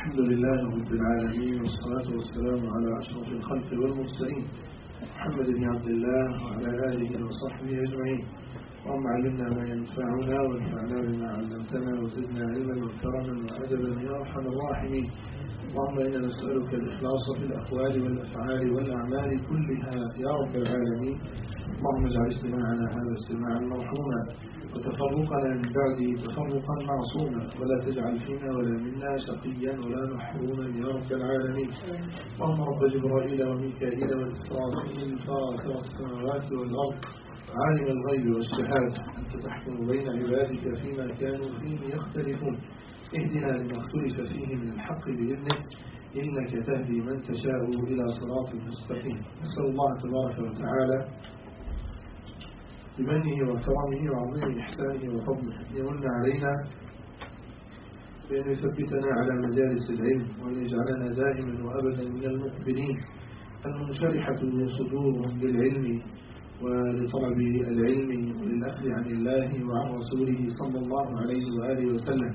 الحمد لله رب العالمين، والصلاة والسلام على أشرف الخلق والمرسلين محمد بن عبد الله وعلى آله وصحبه أجمعين. اللهم علمنا ما ينفعنا وانفعنا بما علمتنا وزدنا علما وكرما وأدبا يا أرحم الراحمين. اللهم إنا نسألك الإخلاص في الأقوال والأفعال والأعمال كلها يا رب العالمين. اللهم اجعل اجتماعنا هذا اجتماعا مرحوما وتفرقنا من بعده تفرقا معصوما، ولا تجعل فينا ولا منا شقيا ولا محروما يا رب العالمين. اللهم رب جبرائيل وميكائيل والإسرافيل فاطر السماوات والأرض عالم الغيب والشهادة، أنت تحكم بين عبادك فيما كانوا فيه يختلفون، اهدنا لما اختلف فيه من الحق بإذنك، إنك تهدي من تشاء إلى صراط مستقيم. نسأل الله تبارك وتعالى بمنه وكرمه وعظيم إحسانه وفضله يمن علينا بأن يثبتنا على مجالس العلم، وأن يجعلنا دائما وأبدا من المقبلين المنشرحة صدورهم للعلم ولطلب العلم وللأخذ عن الله وعن رسوله صلى الله عليه وآله وسلم.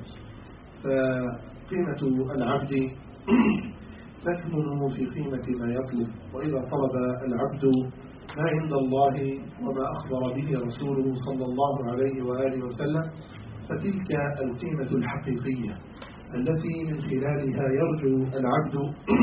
فقيمة العبد تكمن في قيمة ما يطلب، وإذا طلب العبد ما عند الله وما أخبر به رسوله صلى الله عليه وآله وسلم فتلك القيمة الحقيقية التي من خلالها يرجو العبد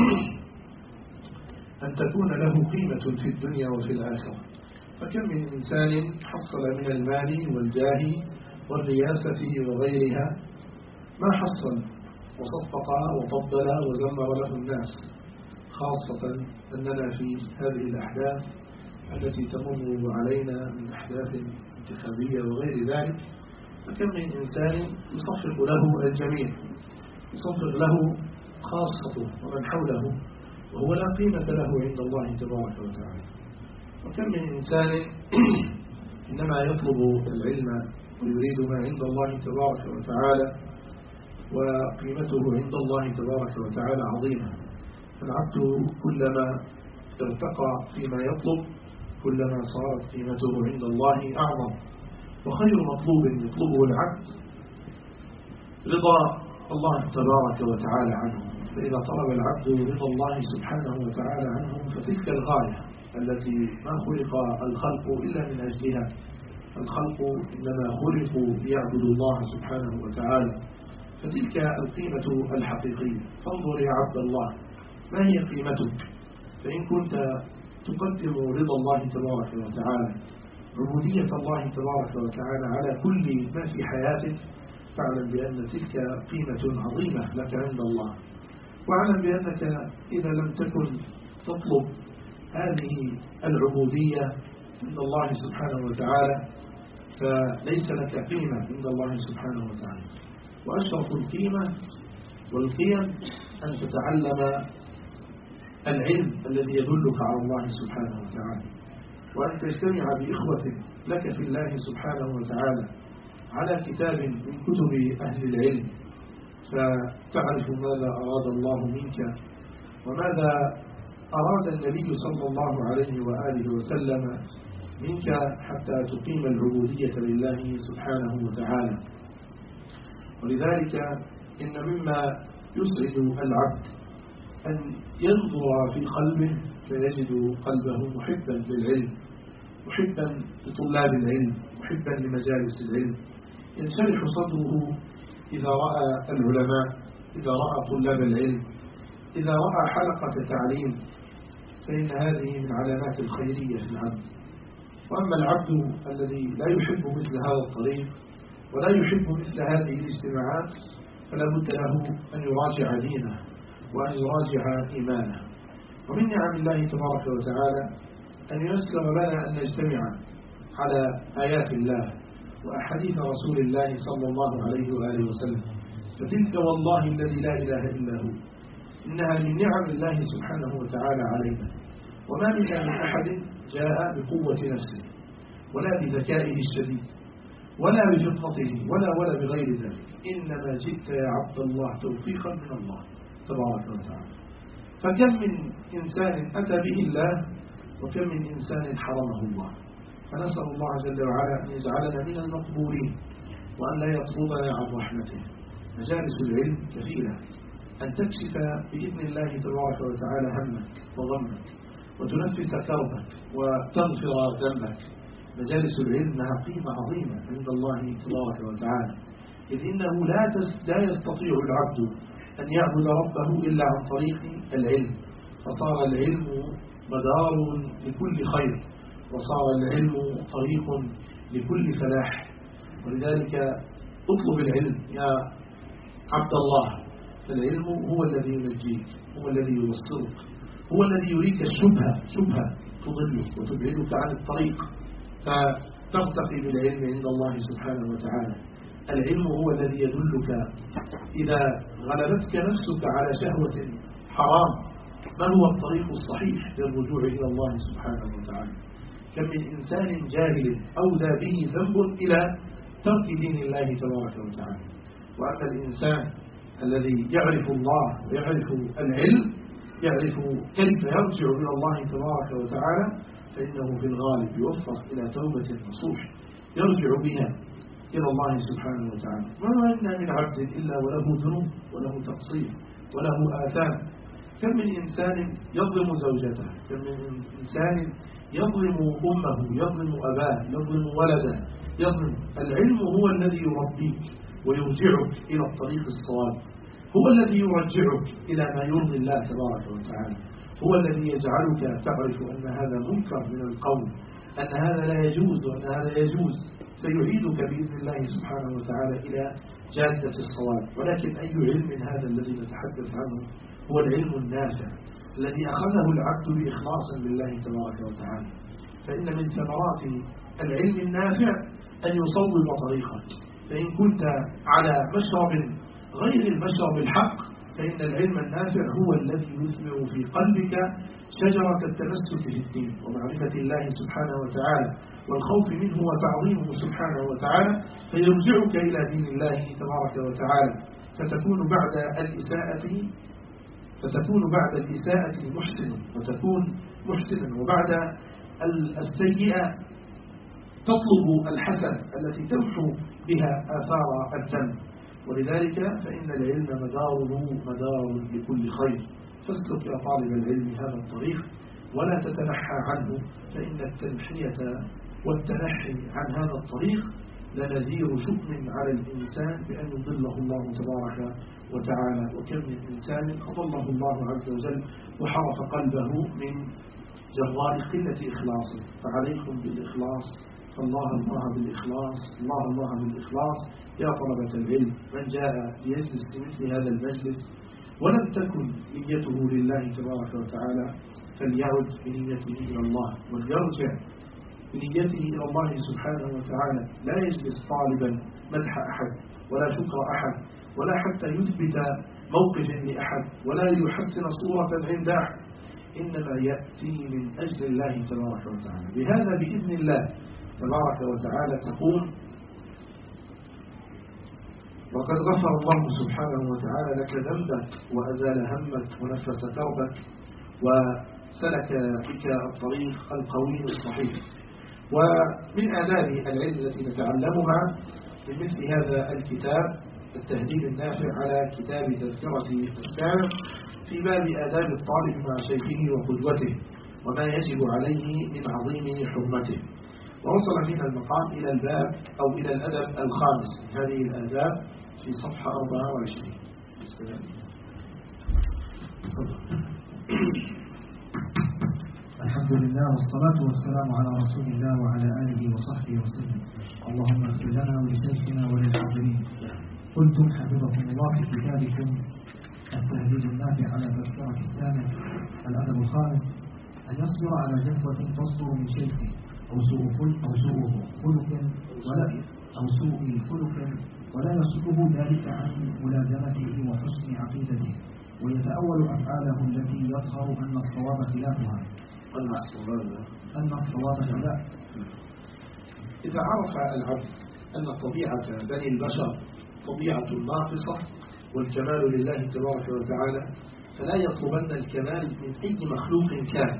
أن تكون له قيمة في الدنيا وفي الآخرة. فكم من إنسان حصل من المال والجاه والرياسة وغيرها ما حصل وصفق وطبل وزمر له الناس، خاصة أننا في هذه الأحداث التي تمر علينا من أحداث انتخابية وغير ذلك. فكم من إنسان يصفق له الجميع، يصفق له خاصته ومن حوله، وهو لا قيمة له عند الله تبارك وتعالى. وكم من إنسان إنما يطلب العلم ويريد ما عند الله تبارك وتعالى، وقيمته عند الله تبارك وتعالى عظيمة. فالعبد كلما ارتقى فيما يطلب كلما صارت قيمته عند الله أعظم. وخير مطلوب يطلبه العبد رضا الله تبارك وتعالى عنه. فإذا طلب العبد رضا الله سبحانه وتعالى عنه فتلك الغاية التي ما خلق الخلق إلا من أجلها. الخلق إنما خلقوا ليعبدوا الله سبحانه وتعالى، فتلك القيمة الحقيقية. فانظر يا عبد الله ما هي قيمتك، فإن كنت تقدم رضا الله تبارك وتعالى، عبودية الله تبارك وتعالى على كل ما في حياتك، فاعلم بأن تلك قيمة عظيمة لك عند الله. واعلم بأنك إذا لم تكن تطلب هذه العبودية عند الله سبحانه وتعالى فليس لك قيمة عند الله سبحانه وتعالى. وأشرف القيمة والقيم أن تتعلم العلم الذي يدلك على الله سبحانه وتعالى، وأن تجتمع بإخوة لك في الله سبحانه وتعالى على كتاب من كتب أهل العلم، فتعرف ماذا أراد الله منك وماذا أراد النبي صلى الله عليه وآله وسلم منك حتى تقيم العبودية لله سبحانه وتعالى. ولذلك إن مما يسعد العبد أن ينظر في قلبه فيجد قلبه محبا للعلم، محبا لطلاب العلم، محبا لمجالس العلم، ينشرح صدره إذا رأى العلماء، إذا رأى طلاب العلم، إذا رأى حلقة تعليم، فإن هذه من علامات الخيرية في العبد. وأما العبد الذي لا يحب مثل هذا الطريق ولا يحب مثل هذه الاجتماعات فلا بد له أن يراجع دينه وأن يراجع إيمانه. ومن نعم الله تبارك وتعالى أن يسلم لنا أن نجتمع على آيات الله وأحاديث رسول الله صلى الله عليه وآله وسلم، فتلك والله الذي لا إله إلا هو إنها من نعم الله سبحانه وتعالى علينا. وما منا من أحد جاء بقوة نفسه ولا بذكائه الشديد ولا بفطنته ولا بغير ذلك، إنما جئت يا عبد الله توفيقا من الله تبارك وتعالى. فكم من إنسان أتى به الله وكم من إنسان حرمه الله. فنسأل الله جل وعلا أن يجعلنا من المقبولين وأن لا يطردنا عن رحمته. مجالس العلم كثيرة أن تكشف بإذن الله تبارك وتعالى همك وغمك وتنفس كربك وتغفر ذنبك. مجالس العلم لها قيمة عظيمة عند الله تبارك وتعالى، إذ إنه لا يستطيع العبد أن يعبد ربه إلا عن طريق العلم، فصار العلم مدار لكل خير، وصار العلم طريق لكل فلاح. ولذلك اطلب العلم يا عبد الله، فالعلم هو الذي ينجيك، هو الذي يوصلك، هو الذي يريك الشبهة تضلك وتبعدك عن الطريق، فترتقي بالعلم عند الله سبحانه وتعالى. العلم هو الذي يدلك إذا غلبتك نفسك على شهوة حرام ما هو الطريق الصحيح للرجوع إلى الله سبحانه وتعالى. كم من إنسان جاهل أودى به ذنب إلى ترك دين الله تبارك وتعالى. وأما الإنسان الذي يعرف الله ويعرف العلم، يعرف كيف يرجع إلى الله تبارك وتعالى، فإنه في الغالب يوفق إلى توبة نصوح يرجع بها إلى الله سبحانه وتعالى. وما إن من عبد إلا وله ذنوب وله تقصير وله آثام. كم من إنسان يظلم زوجته، كم من إنسان يظلم أمه، يظلم أباه، يظلم ولده، يظلم. العلم هو الذي يربيك ويرجعك إلى الطريق الصواب، هو الذي يرجعك إلى ما يرضي الله تبارك وتعالى، هو الذي يجعلك تعرف أن هذا منكر من القول، أن هذا لا يجوز وأن هذا يجوز، سيعيدك بإذن الله سبحانه وتعالى إلى جادة الصواب. ولكن أي علم هذا الذي نتحدث عنه؟ هو العلم النافع الذي أخذه العبد بإخلاص لله تبارك وتعالى. فإن من ثمرات العلم النافع أن يصوب طريقك، فإن كنت على مشرب غير المشرب الحق، فإن العلم النافع هو الذي يثمر في قلبك شجرة التمسك في الدين ومعرفة الله سبحانه وتعالى والخوف منه وتعظيمه سبحانه وتعالى، فيرجعك إلى دين الله تبارك وتعالى، فتكون بعد الإساءة محسنا، وتكون محسنا، وبعد السيئة تطلب الحسن التي تمحو بها آثار الذنب. ولذلك فإن العلم مدار لكل خير. فاسلك يا طالب العلم هذا الطريق ولا تتنحى عنه، فإن التنحية والتنحي عن هذا الطريق لنذير شؤم على الإنسان بأن يضله الله تبارك وتعالى. وكم من إنسان أضله الله عز وجل وحرف قلبه من جراء قلة إخلاصه. فعليكم بالإخلاص، فالله بالإخلاص، الله بالإخلاص يا طلبة العلم. من جاء ليجلس في مثل هذا المجلس ولم تكن نيته لله تبارك وتعالى فليعد بنيته إلى الله وليرجع بنيته إلى الله سبحانه وتعالى. لا يجلس طالبا مدح أحد ولا شكر أحد ولا حتى يثبت موقف لأحد ولا يحسن صورة عند أحد، إنما يأتي من أجل الله تبارك وتعالى. بهذا بإذن الله تبارك وتعالى تقول: وقد غفر الله سبحانه وتعالى لك ذنبك وأزال همك ونفس كربك وسلك بك الطريق القوي الصحيح. ومن آداب العلم التي نتعلمها من مثل هذا الكتاب التهذيب النافع على كتاب تذكرة السامع في باب آداب الطالب مع شيخه وقدوته وما يجب عليه من عظيم حرمته. ووصل فينا المقام إلى الباب أو إلى الأدب الخامس من هذه الآداب في صفحة 24. الحمد لله والصلاة والسلام على رسول الله وعلى آله وصحبه وسلم. اللهم اغفر لنا ولشيخنا وللحاضرين. قلتم حفظكم الله في كتابكم التهذيب النافع على تذكرة السامع الأدب الخامس أن يصبر على جفوة تصدر من شيخه أو سوء خلق ولا يصده ذلك عن ملازمته وحسن عقيدته، ويتأول أفعاله التي يظهر أن الصواب خلافها. إذا عرف العبد أن طبيعة بني البشر طبيعة ناقصة والكمال لله تبارك وتعالى، فلا يطلبن الكمال من أي مخلوق كان،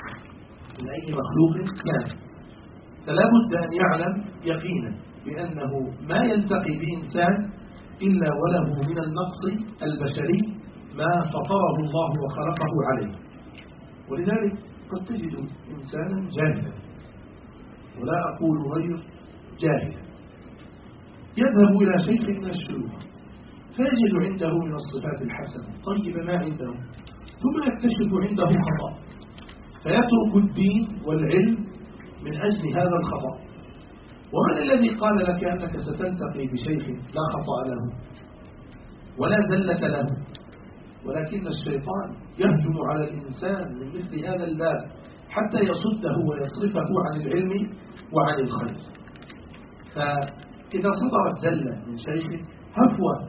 فلا بد أن يعلم يقينا بأنه ما يلتقي بإنسان إلا وله من النقص البشري ما فطره الله وخلقه عليه. ولذلك قد تجد إنسانا جاهلا، ولا أقول غير جاهلا، يذهب إلى شيخ من الشيوخ فيجد عنده من الصفات الحسنة طيب ما عنده، ثم يكتشف عنده خطأ فيترك الدين والعلم من أجل هذا الخطأ. ومن الذي قال لك أنك ستلتقي بشيخ لا خطأ له ولا زلة له؟ ولكن الشيطان يهجم على الإنسان من مثل هذا الباب حتى يصده ويصرفه عن العلم وعن الخير. فإذا صدرت زلة من شيخ هفوة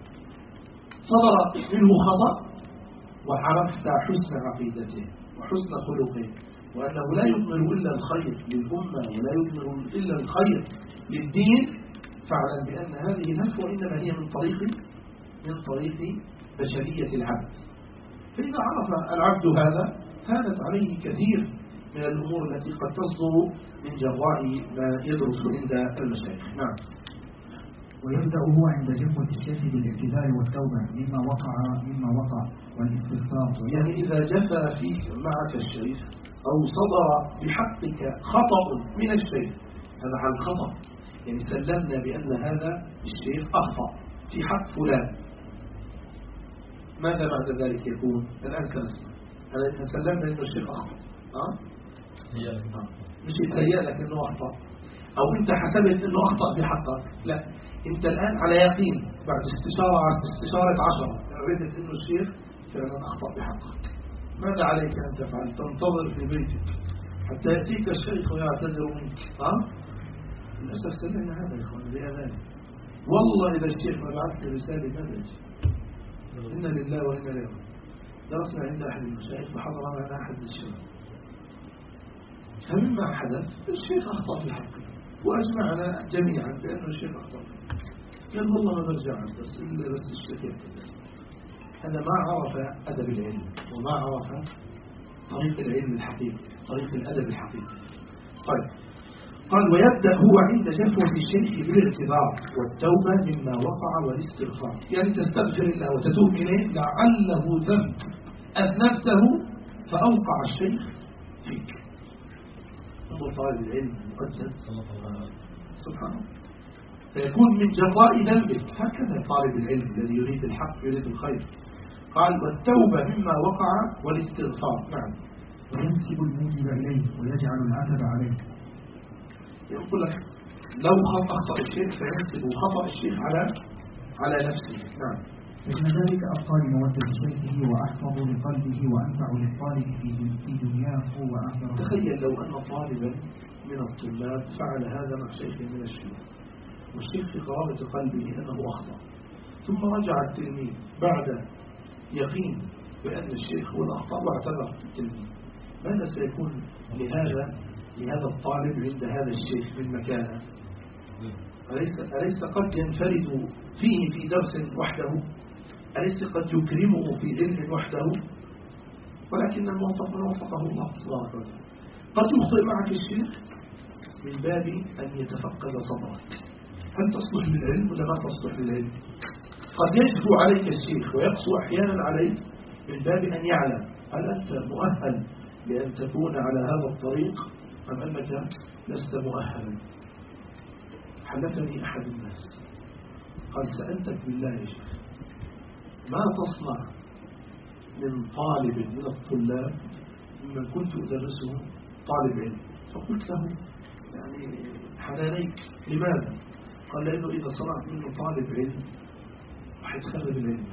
صدر منه خطأ وعرفت حسن عقيدته وحسن خلقه وأنه لا يضمر إلا الخير للأمة ولا يضمر إلا الخير للدين، فاعلم بأن هذه الهفوة إنما هي من طريق بشرية العبد. فإذا عرف العبد هذا هانت عليه كثير من الأمور التي قد تصدر من جراء ما يدرس عند المشايخ. نعم. ويبدأ هو عند جمة الشيخ بالاعتذار والتوبة مما وقع والاستغفار. يعني إذا جفى فيك معك الشيخ أو صدر بحقك خطأ من الشيخ، هذا عن خطأ، يعني سلمنا بأن هذا الشيخ أخطأ في حق فلان، ماذا بعد ذلك يكون؟ الآن سنسمع هذا سلمنا أنه الشيخ أخطأ مش يتهيأ لك أنه أخطأ أو أنت حسبت أنه أخطأ في حقك، لا، أنت الآن على يقين بعد استشارة 10 رأيت أنه الشيخ فعلا أخطأ بحقك. ماذا عليك أن تفعل؟ تنتظر في بيتك حتى يأتيك الشيخ ويعتذر منك. للأسف سمعنا هذا يا إخوان بأذان، والله إذا الشيخ ما بعث رسالة ماذا يجي؟ إنا لله وإنا إليه راجعون. درسنا عند أحد المشايخ وحضر معنا أحد الشيخ، فمما حدث الشيخ أخطأ في حقه وأجمعنا جميعا بأنه الشيخ أخطأ، قال والله ما برجع بس الشيخ يعتذر. هذا ما عرف أدب العلم وما عرف طريق العلم الحقيقي، طريق الأدب الحقيقي. طيب، قال ويبدأ هو عند جفوة الشيخ بالاعتذار والتوبة مما وقع والاستغفار، يعني تستغفر الله وتتوب إليه لعله ذنب أذنبته فأوقع الشيخ فيك. انظر طالب العلم المقدس سبحان الله، فيكون من جراء ذنبك. هكذا طالب العلم الذي يريد الحق يريد الخير. قال والتوبة مما وقع والاستغفار. نعم. وينسب الموجب إليه ويجعل العتب عليه. يقول لك لو أخطأ الشيخ فينسب خطأ الشيخ على نفسه. نعم. فإن ذلك أبقى لمودة شيخه وأحفظ لقلبه وأنفع للطالب في دنياه وآخرته. تخيل لو أن طالبا من الطلاب فعل هذا مع شيخ من الشيوخ والشيخ في قرابة قلبه أنه أخطأ، ثم رجع التلميذ بعد يقين بأن الشيخ هو الأخطأ واعتذر التلميذ، ماذا سيكون لهذا الطالب عند هذا الشيخ من مكانه؟ أليس قد ينفرد فيه في درس وحده؟ أليس قد يكرمه في علم وحده؟ ولكن الموفق من وفقه الله تبارك وتعالى. قد يخطئ معك الشيخ من باب أن يتفقد صدرك، هل تصلح للعلم ولا ما تصلح للعلم؟ قد يجفو عليك الشيخ ويقسو أحيانا عليك من باب أن يعلم هل أنت مؤهل لأن تكون على هذا الطريق أم أنك لست مؤهلا. حدثني أحد الناس قال سألتك بالله يا شيخ ما تصنع من طالب من الطلاب ممن كنت أدرسه طالب علم؟ فقلت له يعني حنانيك، لماذا؟ قال لأنه إذا صنعت منه طالب علم حيتخرب العلم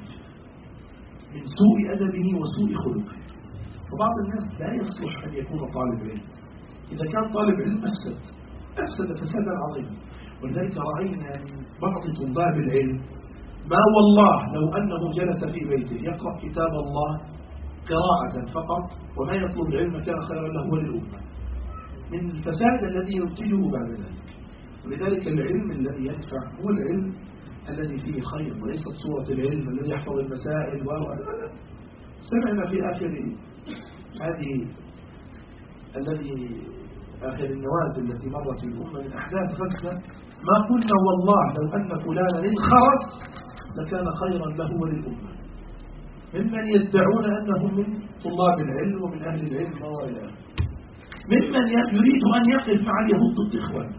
من سوء أدبه وسوء خلقه. فبعض الناس لا يصلح أن يكون طالب علم، إذا كان طالب علم أفسد فسادا عظيما. ولذلك رأينا من بعض طلاب العلم ما والله لو أنه جلس في بيته يقرأ كتاب الله قراءة فقط وما يطلب العلم كان خيرا له وللأمة من الفساد الذي ينتجه بعد ذلك. ولذلك العلم الذي ينفع هو العلم الذي فيه خير وليست صورة العلم الذي يحفظ المسائل سمعنا في آخر هذه آخر النوازل التي مرت بالأمة من أحداث غزة ما قلنا والله لو أن فلانا انخرس لكان خيرا له وللأمة. ممن يدعون أنهم من طلاب العلم ومن أهل العلم وإلى آخره، ممن يريد أن يقف مع اليهود ضد إخوانه،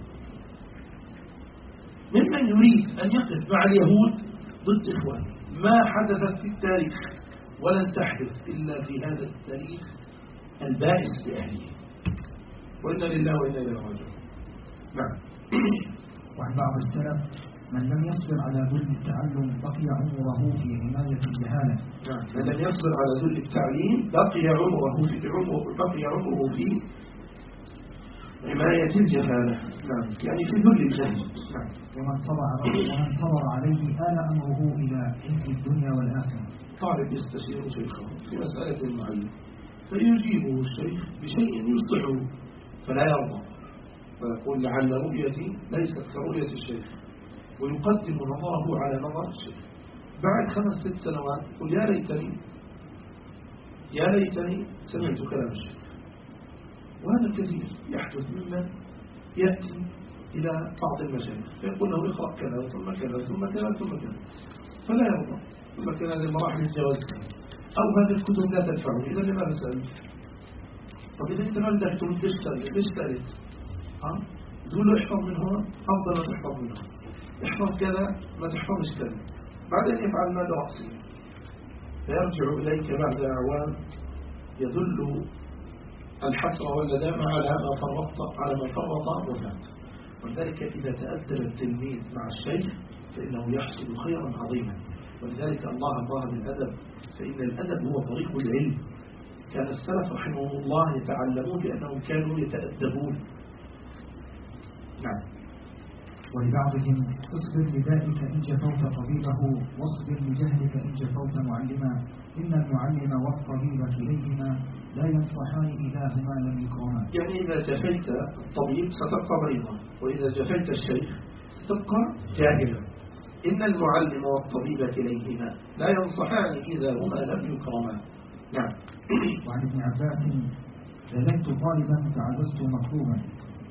ممن يريد أن يقف مع اليهود ضد إخوانه. ما حدثت في التاريخ ولن تحدث إلا في هذا التاريخ البائس بأهله، وإنا لله وإنا إليه راجعون. نعم. وعن بعض السلف من لم يصبر على ذل التعلم بقي عمره في عناية الجهالة. نعم. من لم يصبر على ذل التعليم بقي عمره في حماية الجهالة. نعم. يعني في ذل الجهل. نعم. ومن صبر عليه آل أمره إلى حفظ الدنيا والآخرة. طالب يستشير شيخه في مسألة المعلم فيجيبه الشيخ بشيء يصلحه فلا يرضى، ويقول لعل رؤيتي ليست كرؤية الشيخ، ويقدم نظره على نظر الشيخ. بعد 5-6 سنوات يقول يا ليتني سمعت كلام الشيخ. وهذا الكثير يحدث ممن يأتي إلى بعض المشايخ فيقول له اقرأ كذا ثم كذا ثم كذا ثم كذا، فلا يرضى، ثم كان هذه مراحل الجواز أو هذه الكتب لا تنفعني، إذا لماذا سألت؟ طب إذا أنت ما بدك تقول ليش سألت؟ تقول له احفظ من هنا أفضل ما تحفظ من هنا، احفظ كذا ما تحفظش كذا، بعدين يفعل ماذا رأسي، فيرجع إليك بعد أعوام يدل الحسرة والندامة على ما فرط وفات. ولذلك إذا تأدب التلميذ مع الشيخ فإنه يحصل خيرا عظيما، ولذلك الله بالأدب، فإن الأدب هو طريق العلم. كان السلف رحمه الله يتعلمون لأنهم كانوا يتأدبون. نعم. ولبعضهم اصبر لذلك إن جفوت طبيبه، واصبر لجهلك إن جفوت معلما، إن المعلم والطبيب كليهما لا ينصحان إذا هما لم يكرما. يعني إذا جفيت الطبيب ستبقى مريضا، وإذا جفيت الشيخ ستبقى جاهلا. إن المعلم والطبيب كليهما لا ينصحان إذا هما لم يكرما. نعم. وعن ابن عباس لذلت طالبا فعجزت مطلوبا.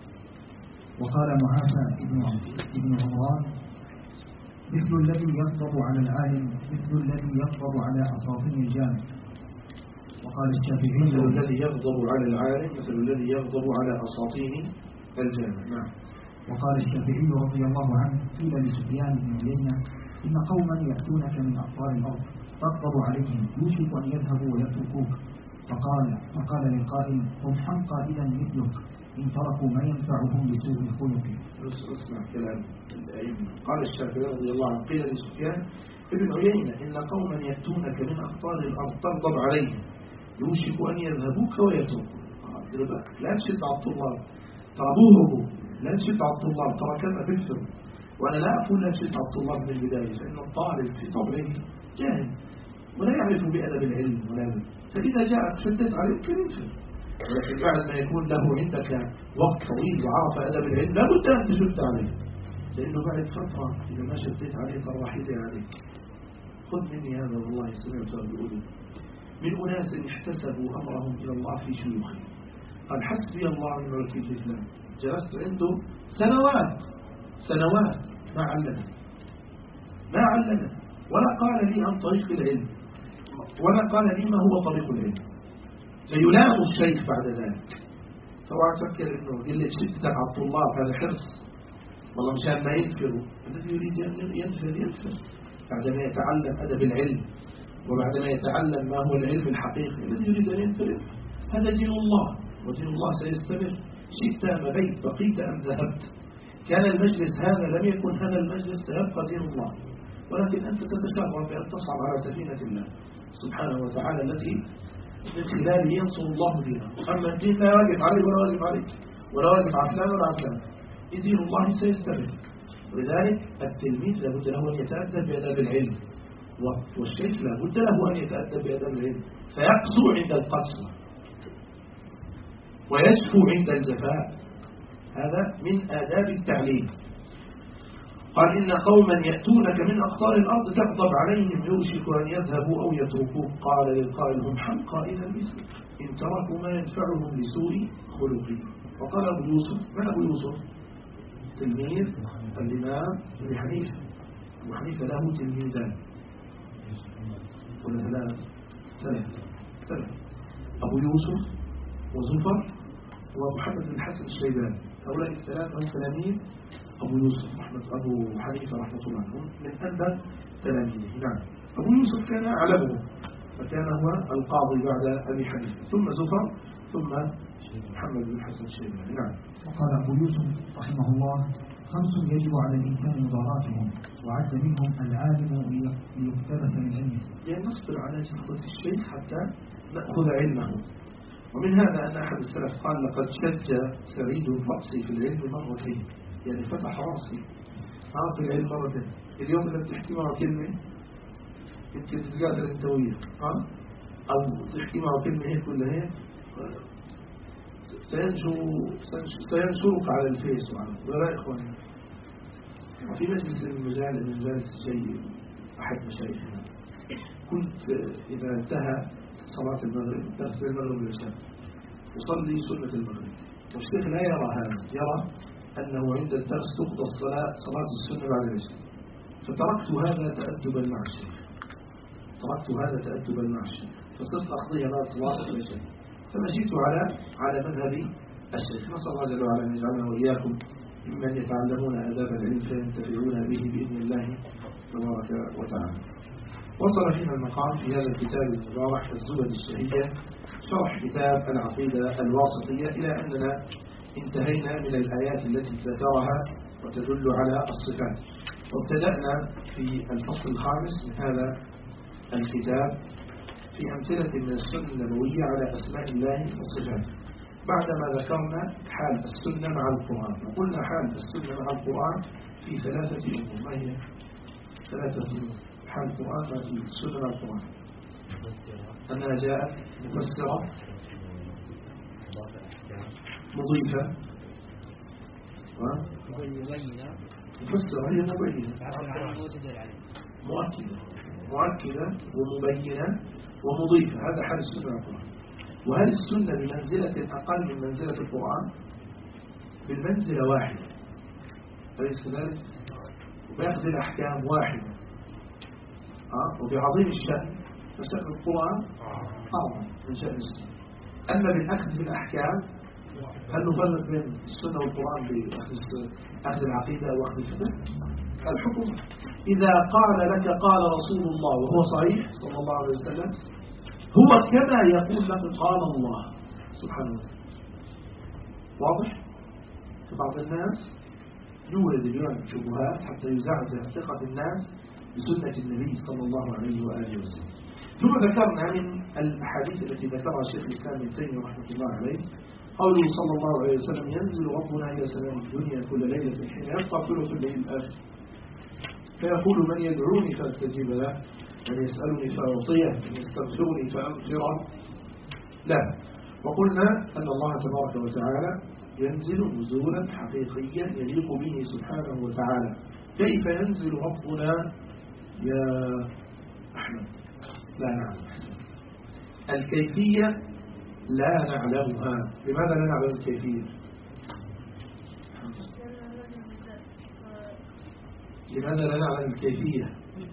وقال معافى ابن عمران مثل الذي يغضب على العالم مثل الذي يغضب على أساطين الجامع. وقال الشافعي مثل الذي يغضب على العالم مثل الذي يغضب على أساطين الجامع. نعم. وقال الشافعي رضي الله عنه قيل لسفيان بن عيينة إن قوما يأتونك من أقطار الأرض تغضب عليهم يوشك أن يذهبوا ويتركوك، فقال للقائل هم حمقى إذا مثلك إن تركوا ما ينفعهم بسوء الخلق. اسمع كلام الأئمة. قال الشافعي رضي الله عنه قيل لسفيان ابن عيينة إن قوما يأتونك من أقطار الأرض تغضب عليهم يوشك أن يذهبوك ويتركوك. لا تشد على الطلاب، ترى لا تشد على الطلاب، ترى كما تكثر. وأنا لا أقول لا تشد على الطلاب من البداية، لأن الطالب في طبعه جاهل ولا يعرف بأدب العلم ولا فإذا جاءت شدت عليه كريم. ولكن بعد ما يكون له عندك وقت طويل وعرف أدب العلم لا بد أن تشد عليه، لأنه بعد فترة إذا ما شدت عليه فراح يدعي عليك. خذ مني هذا والله سمعت بيقولوا من أناس احتسبوا أمرهم إلى الله في شيوخهم، قال حسبي الله ونعم الوكيل في الإسلام، جلست عنده سنوات ما علمنا ولا قال لي عن طريق العلم ولا قال لي ما هو طريق العلم. فيلام الشيخ بعد ذلك. فوعى تفكر انه اللي شدتك على الطلاب هذا حرص والله مشان ما ينفروا. الذي يريد ان ينفر بعدما يتعلم ادب العلم وبعدما يتعلم ما هو العلم الحقيقي. الذي يريد ان ينفر هذا دين الله، ودين الله سيستمر شئت ام بيت بقيت ام ذهبت. كان المجلس هذا لم يكن هذا المجلس سيبقى دين الله، ولكن انت تتشرف بان تصعد على سفينه الله سبحانه وتعالى التي من خلاله ينصر الله دينه. أما الدين لا واجب عليه ولا واجب عليك ولا واجب على فلان ولا على فلان، دين الله سيستمر. ولذلك التلميذ لابد له أن يتأدب بأداب العلم، والشيخ لابد له أن يتأدب بأداب العلم، فيقسو عند القسوة ويشفو عند الجفاء. هذا من آداب التعليم. قال إن قوما يأتونك من أقطار الأرض تغضب عليهم يوشك أن يذهبوا أو يتركوك، قال للقائل هم حمقى إذا مثلك إن تركوا ما ينفعهم لسوء خلقه. وقال أبو يوسف، من أبو يوسف؟ تلميذ الإمام أبي حنيفة. أبو حنيفة له تلميذان ولا ثلاث؟ يوسف وزفر ومحمد بن الحسن الشيباني. هؤلاء الثلاثة هم تلاميذ أبو يوسف أبو حنيفة رحمة الله عنه، من أنبا تلاميذه. نعم. أبو يوسف كان أعلمه، فكان هو القاضي بعد أبي حنيفة، ثم زفر، ثم محمد بن الحسن الشيباني. نعم. وقال أبو يوسف رحمه الله: 5 يجب على الإنسان مضاراتهم، وعد منهم العالم ليقتبس من علمه. يعني نصبر على شيخوة الشيخ حتى نأخذ علمه. ومن هذا أن أحد السلف قال: لقد شج سعيد رأسي في العلم مرتين، يعني فتح رأسي في العلم مرتين. اليوم لما تحكي معه كلمة انت تتقاتل انت وياه، أو تحكي معه كلمة هيك ولا هيك، سينشرك على الفيس ولا إخواني. في مجلس من مجالس الشيء أحد مشايخنا، كنت إذا انتهى صلاة المغرب درس المغرب والعشاء يصلي سنة المغرب، والشيخ لا يرى هذا، يرى أنه عند الدرس تقضى صلاة السنة بعد العشاء. فتركت هذا تأدبا مع الشيخ، فصرت أقضيها بعد صلاة العشاء، فمشيت على مذهب الشيخ. نسأل الله جل وعلا أن يجعلنا وإياكم ممن يتعلمون آداب العلم فينتفعون به بإذن الله تبارك وتعالى. وصل فينا المقام في هذا الكتاب المبارك الزبد الشهية، شرح كتاب العقيدة الواسطية، إلى أننا انتهينا من الآيات التي ذكرها وتدل على الصفات. وابتدأنا في الفصل الخامس من هذا الكتاب في أمثلة من السنة النبوية على أسماء الله وصفاته، بعدما ذكرنا حال السنة مع القرآن. وقلنا حال السنة مع القرآن في 3 أمور. ما هي 3 أمور حال القرآن مع السنة مع القرآن؟ أنها جاءت مفسرة، مضيفة، مفسرة هي مبينة، مؤكدة ومبينة ومضيفة. هذا حال السنة مع القرآن. وهل السنة بمنزلة أقل من منزلة القرآن؟ بالمنزلة واحدة، أليس كذلك؟ وبيأخذ الأحكام واحدة، وبعظيم الشأن، فشأن القرآن أعظم من شأن السنة. أما بالأخذ بالأحكام، هل نفرق بين السنة والقرآن بأخذ العقيدة وأخذ الفقه؟ الحكم إذا قال لك قال رسول الله وهو صحيح صلى الله عليه وسلم، هو كما يقول لك قال الله سبحانه وتعالى. واضح؟ فبعض الناس يورد اليوم شبهات حتى يزعزع ثقة الناس بسنة النبي صلى الله عليه وآله وسلم. ثم ذكرنا من الأحاديث التي ذكرها شيخ الإسلام ابن تيمية رحمه الله عليه قوله صلى الله عليه وسلم: ينزل ربنا إلى سماء الدنيا كل ليلة حين يبقى ثلث الليل الآخر، فيقول: من يدعوني فاستجيب له، من يسألني فأعطيه، من يستغفرني فأغفر له. وقلنا أن الله تبارك وتعالى ينزل نزولا حقيقيا يليق به سبحانه وتعالى. كيف ينزل ربنا يا أحمد؟ لا نعلم الكيفية، لا نعلمها. لماذا لا نعلم الكيفية؟ لماذا لا نعلم الكيفية؟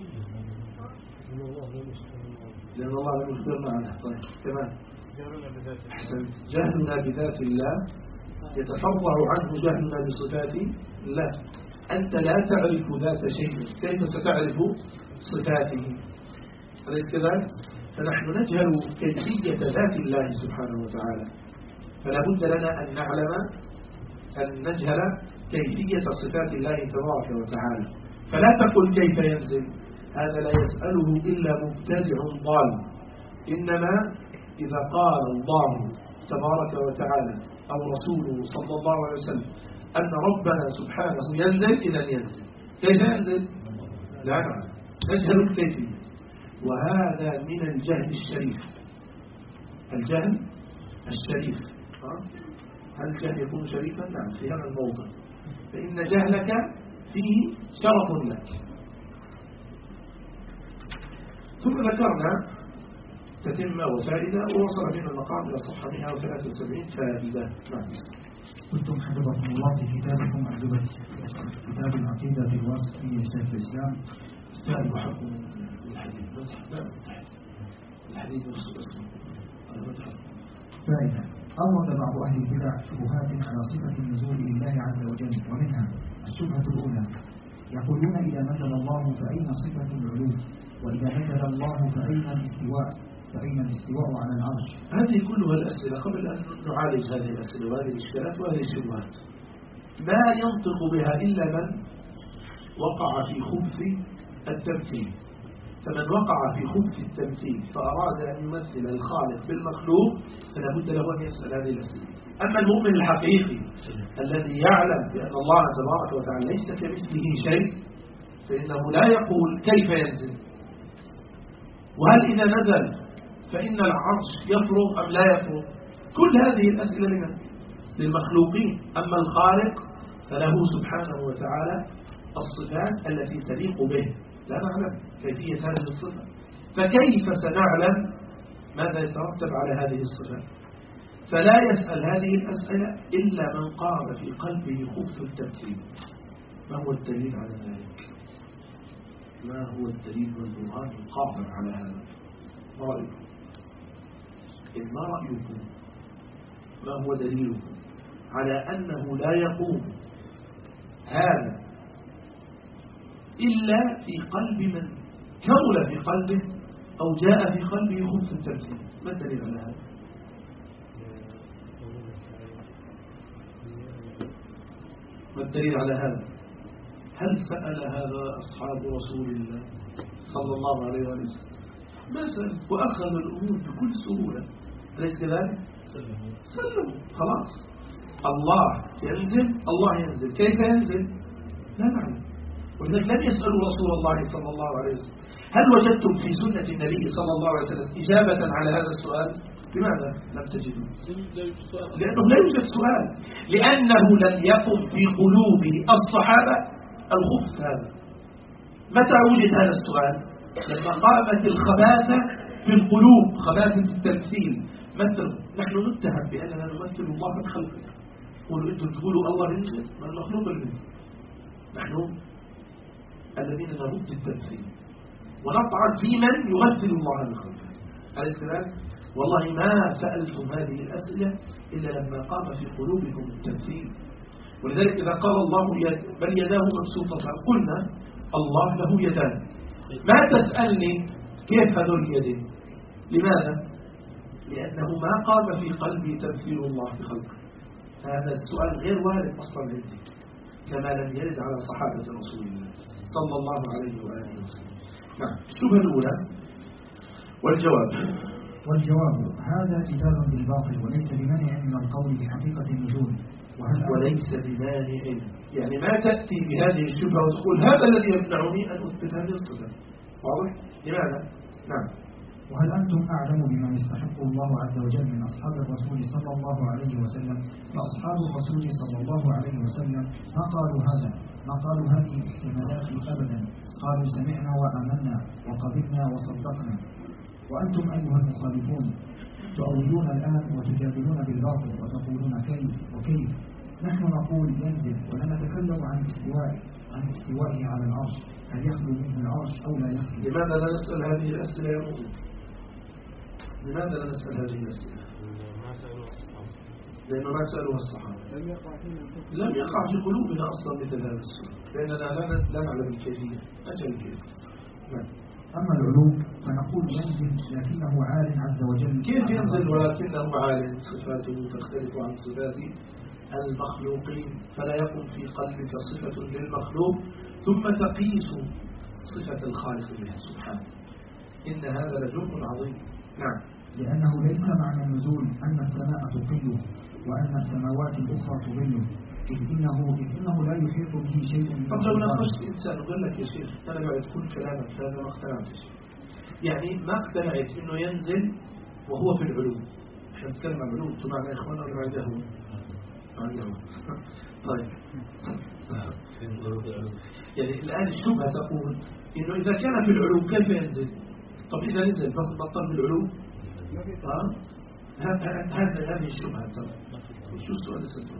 لأن الله لم يخبرنا عنها. طيب كمان جهلنا بذات الله يتفرع عنه جهلنا بصفات الله. أنت لا تعرف ذات شيء، كيف ستعرف صفاته؟ أليس كذلك؟ فنحن نجهل كيفية ذات الله سبحانه وتعالى، فلا بد لنا أن نجهل كيفية صفات الله تبارك وتعالى. فلا تقل كيف ينزل، هذا لا يسأله إلا مبتدع ضال. إنما إذا قال الله تبارك وتعالى أو رسوله صلى الله عليه وسلم أن ربنا سبحانه ينزل، إذا ينزل. كيف ينزل؟ لا نعلم، نجهل الكيفية، وهذا من الجهل الشريف. الجهل الشريف. هل الجهل يكون شريفا؟ نعم، في هذا الموضع، فإن جهلك فيه شرف لك. ثم ذكرنا تتمة وفائدة، ووصل بنا المقام إلى صفحة 173 فائدة. نعم. قلتم حفظكم الله في كتابكم الزبد، كتاب العقيدة الواسطية لشيخ الإسلام. استعلوا حكم الحديث، لا الحديث نفسه اسمه المدحف. فائدة. أورد بعض أهل البدع شبهات على صفة النزول لله عز وجل، ومنها الشبهة الأولى: يقولون إذا نزل الله فأين صفة العلو؟ وإذا نزل الله فأين الاستواء على العرش؟ هذه كلها الأسئلة قبل أن نعالج هذه الأسئلة وهذه الإشكالات وهذه الشبهات ما ينطق بها إلا من وقع في خبث التمثيل. فمن وقع في خبث التمثيل فأراد أن يمثل الخالق بالمخلوق فلا بد له أن يسأل هذه الأسئلة. أما المؤمن الحقيقي الذي يعلم بأن الله تبارك وتعالى ليس كمثله شيء فإنه لا يقول كيف ينزل، وهل إذا نزل فإن العرش يفرغ أم لا يفرغ. كل هذه الأسئلة لمن؟ للمخلوقين. أما الخالق فله سبحانه وتعالى الصفات التي تليق به، لا نعلم كيفية هذه الصفة، فكيف سنعلم ماذا يترتب على هذه الصفات؟ فلا يسأل هذه الأسئلة إلا من قام في قلبه خبث التمثيل. ما هو الدليل على ذلك؟ ما هو الدليل والبرهان القاطع على هذا؟ ما رأيكم؟ ما رأيكم؟ ما هو دليلكم على أنه لا يقوم هذا إلا في قلب من كمل في قلبه أو جاء في قلبه خبث التمثيل؟ ما الدليل على هذا؟ ما الدليل على هذا؟ هل سأل هذا أصحاب رسول الله صلى الله عليه وسلم؟ ما سأل، وأخذ الأمور بكل سهولة، أليس كذلك؟ سلموا خلاص. الله ينزل، الله ينزل، كيف ينزل؟ لا نعلم. ولذلك لم يسألوا رسول الله صلى الله عليه وسلم. هل وجدتم في سنة النبي صلى الله عليه وسلم إجابة على هذا السؤال؟ لماذا لم تجدوا؟ لأنه لا يوجد سؤال، لأنه لم يقم في قلوب الصحابة الخبث هذا. متى وجد هذا السؤال؟ لما قامت الخباثة في القلوب، خباثة التمثيل. مثل نحن نتهم بأننا نمثل الله بخلقه، قولوا أنتم تقولوا الله ينزل من المخلوق المثل. نحن الذين نرد التمثيل ونطعن في من يمثل الله بخلقه. أليس كذلك؟ والله ما سألتم هذه الأسئلة إلا لما قام في قلوبكم التمثيل. ولذلك إذا قال الله بل يداه مبسوطتان قلنا الله له يدان. ما تسألني كيف هذول اليدين؟ لماذا؟ لأنه ما قام في قلبي تمثيل الله بخلقه. هذا السؤال غير وارد أصلا عندي، كما لم يرد على صحابة رسول الله صلى الله عليه وآله وسلم. نعم. الشبهة الأولى والجواب هذا جدال بالباطل وليس بمانع من القول بحقيقة النزول. وليس بمانع يعني ما تأتي بهذه الشبهة وتقول هذا الذي يمنعني أن أثبت هذه الصفة. واضح؟ لماذا؟ نعم. وهل أنتم أعلم بما يستحق الله عز وجل من أصحاب الرسول صلى الله عليه وسلم؟ فأصحاب الرسول صلى الله عليه وسلم ما قالوا هذا، ما قالوا هذه الاحتمالات أبدا، قالوا سمعنا وآمنا وقبلنا وصدقنا. وأنتم أيها المخالفون تؤولون الآن وتجادلون بالباطل وتقولون كيف وكيف. نحن نقول ينزل ولا نتكلم عن استوائه على العرش، هل يخلو منه العرش أو لا يخلو؟ لماذا لا نسأل هذه الأسئلة يا مؤمن؟ لماذا لا نسأل هذه الأسئلة؟ لأنه ما سألوها الصحابة. لم يقع في قلوبنا أصلا مثل هذا السؤال، لأننا لا نعلم الكيفية. أجل الكيفية. نعم. أما العلو فنقول ينزل لكنه عال عز وجل. كيف ينزل ولكنه عال؟ صفاته تختلف عن صفات المخلوقين، فلا يكون في قلبك صفة للمخلوق ثم تقيس صفة الخالق بها سبحانه. إن هذا لجرم عظيم. نعم. لأنه ليس معنى النزول أن السماء تقله وأن السماوات الأخرى تظله، إذ إنه لا يحيط به شيء. طب لو ناقشت إنسان وقال لك يا شيخ أنا بعد كل كلامك هذا ما اقتنعتش، يعني ما اقتنعت إنه ينزل وهو في العلو. احنا نتكلم عن العلو، انتم معنا يا إخوانا ولا معنا يهون؟ طيب يعني الآن الشبهة تقول إنه إذا كان في العلو كيف ينزل؟ طب إذا نزل بطل بالعلو؟ هذه الشبهة. شو السؤال السؤال؟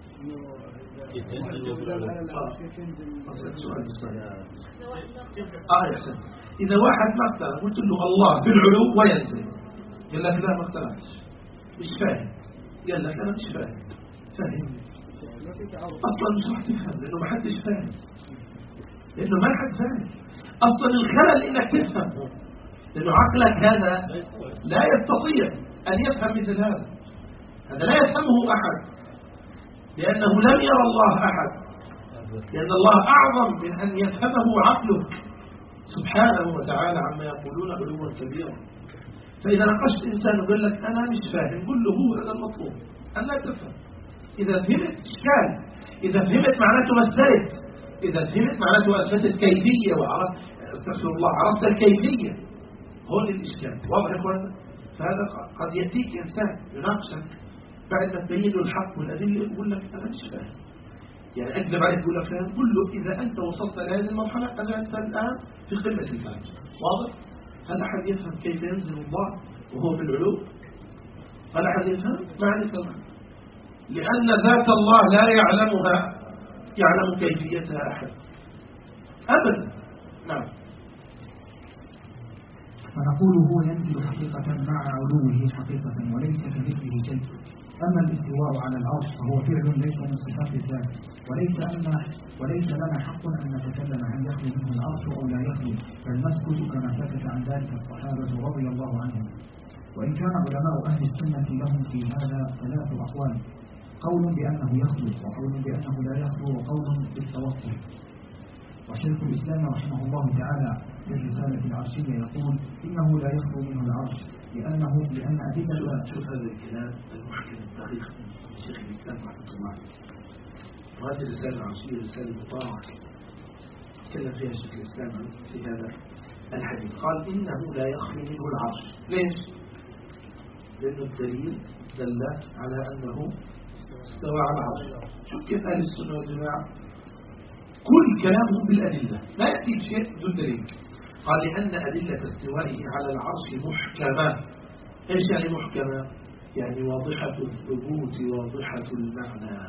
يحسن. إذا واحد ما اقتنع قلت له الله في العلو وينزل، قال لك لا ما اقتنعتش. مش فاهم، قال لك أنا مش فاهم، فاهمني أصلا مش راح تفهم لأنه ما حدش فاهم، لأنه ما حد فاهم أصلا. الخلل إنك تفهم، لأنه عقلك هذا لا يستطيع أن يفهم مثل هذا لا يفهمه أحد، لأنه لم يرى الله أحد، لأن الله أعظم من أن يفهمه عقلك سبحانه وتعالى عما يقولون علوا كبيرا. فإذا ناقشت إنسان يقول لك أنا مش فاهم، قل له هو هذا المطلوب أن لا تفهم. إذا فهمت إشكال، إذا فهمت معناته مثلت، إذا فهمت معناته أثبتت كيفية وعرفت، استغفر الله، عرفت الكيفية، هون الإشكال. واضح يا إخوانا؟ فهذا قد يأتيك إنسان يناقشك بعد ما تبين له الحق والأدلة يقول لك أنا مش فاهم، يعني أكذب عليك يقول لك فاهم. قل له إذا أنت وصلت لهذه المرحلة أنت الآن في قمة الفهم. واضح؟ هل أحد يفهم كيف ينزل الله وهو في العلو؟ هل أحد يفهم؟ ما عليك المعنى، لأن ذات الله لا يعلمها، يعلم كيفيتها أحد أبدا. نعم. فنقول هو ينزل حقيقة مع علوه حقيقة وليس كمثله شيء. أما الاستواء على العرش فهو فعل ليس من صفات الذات، وليس لنا حق أن نتكلم هل يخلو منه العرش أو لا يخلو، بل نسكت كما سكت عن ذلك الصحابة رضي الله عنهم. وإن كان علماء أهل السنة لهم في هذا 3 أقوال: قول بأنه يخلو، وقول بأنه لا يخلو، وقول بالتوقف. وشيخ الإسلام رحمه الله تعالى في الرسالة العرشية يقول إنه لا يخلو منه العرش لأن أدلة. شوف هذا الكلام المحكم التاريخ من شيخ الإسلام رحمه الله عليه، وهذه الرسالة العرشية رسالة مطارحة تكلم فيها شيخ الإسلام في هذا الحديث. قال إنه لا يخلو منه العرش. ليش؟ لأن الدليل دل على أنه استوى على العرش. شوف كيف أهل السنة والجماعة كل كلامهم بالأدلة، لا يأتي بشيء بدون دليل. قال لأن أدلة استوائه على العرش محكمة. إيش يعني محكمة؟ يعني واضحة الثبوت واضحة المعنى،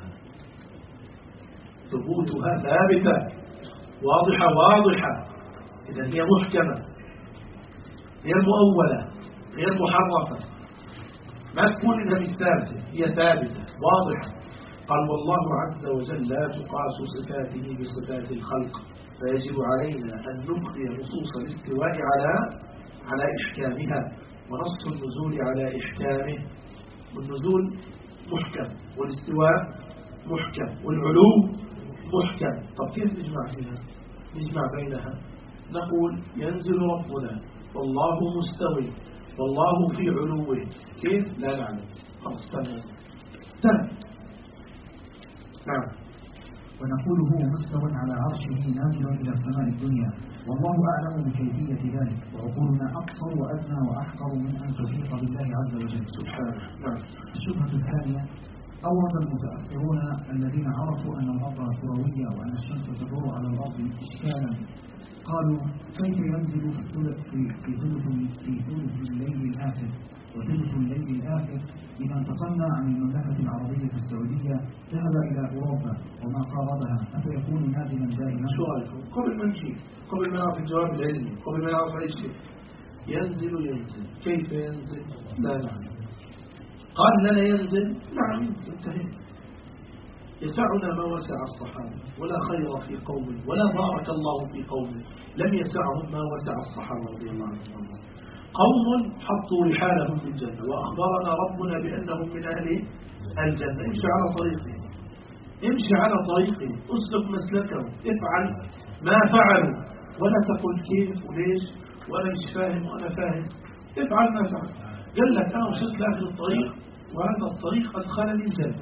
ثبوتها ثابتة واضحة، إذا هي محكمة غير مؤولة غير محرفة، ما تكون إنها مش ثابتة، هي ثابتة واضحة. قال والله عز وجل لا تقاس صفاته بصفات الخلق، فيجب علينا أن نبقي نصوص الاستواء على إحكامها، ونص النزول على إحكامه. والنزول محكم، والاستواء محكم، والعلو محكم. طب كيف نجمع فيها؟ نجمع بينها، نقول ينزل ربنا والله مستوي والله في علوه، كيف؟ لا نعلم. خلاص تمام. نعم. ونقول هو مستو على عرشه نازل إلى السماء الدنيا، والله أعلم بكيفية ذلك، وعقولنا أقصر وأدنى وأحقر من أن تحيط بالله عز وجل سبحانه. نعم. الشبهة الثانية: أورد المتأخرون الذين عرفوا أن الأرض كروية وأن الشمس تدور على الأرض إشكالا، قالوا كيف ينزل في ثلث الليل الآخر، وثلث الليل الآخر إذا انتقلنا عن المملكة العربية السعودية ذهب إلى أوروبا وما قاربها، أفيكون نازلا دائما؟ سؤالكم قبل ما نجي، قبل ما نعرف الجواب العلمي، قبل ما نعرف أي شيء، ينزل كيف ينزل؟ لا نعلم. قال لنا ينزل، نعم، انتهينا. يسعنا ما وسع الصحابة، ولا خير في قوم ولا بارك الله في قوم لم يسعهم ما وسع الصحابة رضي الله عنهم. قوم حطوا رحالهم في الجنة، وأخبرنا ربنا بأنهم من أهل الجنة. امشي على طريقهم، امشي على طريقهم، اسلك مسلكهم، افعل ما فعلوا، ولا تقول كيف وليش وأنا مش فاهم وأنا فاهم. افعل ما فعل. قال لك أنا وصلت لآخر الطريق وهذا الطريق أدخلني الجنة،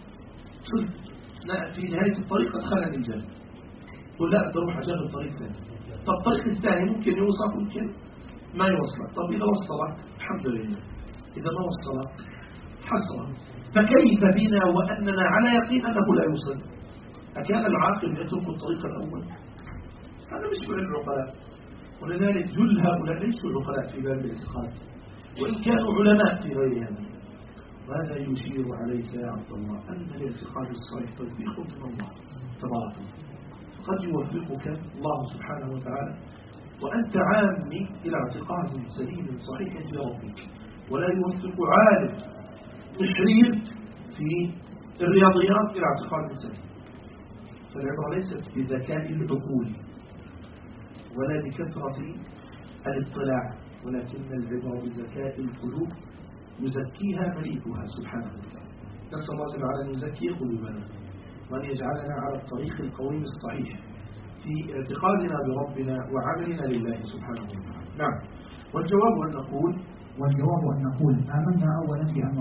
في نهاية الطريق أدخلني الجنة، قل لا أروح أجرب الطريق ثاني. طب الطريق الثاني ممكن يوصل ممكن ما يوصلك. طب إذا وصلك الحمد لله، إذا ما وصلك حسرة. فكيف بنا وأننا على يقين أنه لا يوصل؟ أكان العاقل يترك الطريق الأول؟ هذا مش من العقلاء. ولذلك جل هؤلاء ليسوا عقلاء في باب الاعتقاد، وإن كانوا علماء في غير هذا. وهذا يشير عليك يا عبد الله أن الاعتقاد الصحيح توفيق من الله تبارك وتعالى، قد يوفقك الله سبحانه وتعالى وأنت عامي إلى اعتقاد سليم صحيح في ربك، ولا يوفق عالم نشرين في الرياضيات إلى اعتقاد سليم. فالعبرة ليست بذكاء العقول ولا بكثرة الاطلاع، ولكن العبرة بذكاء القلوب يزكيها مليكها سبحانه وتعالى. نسأل الله جل وعلا أن يزكي قلوبنا وأن يجعلنا على الطريق القويم الصحيح في اعتقادنا بربنا وعملنا لله سبحانه وتعالى. نعم. والجواب أن نقول آمنا أولا بأن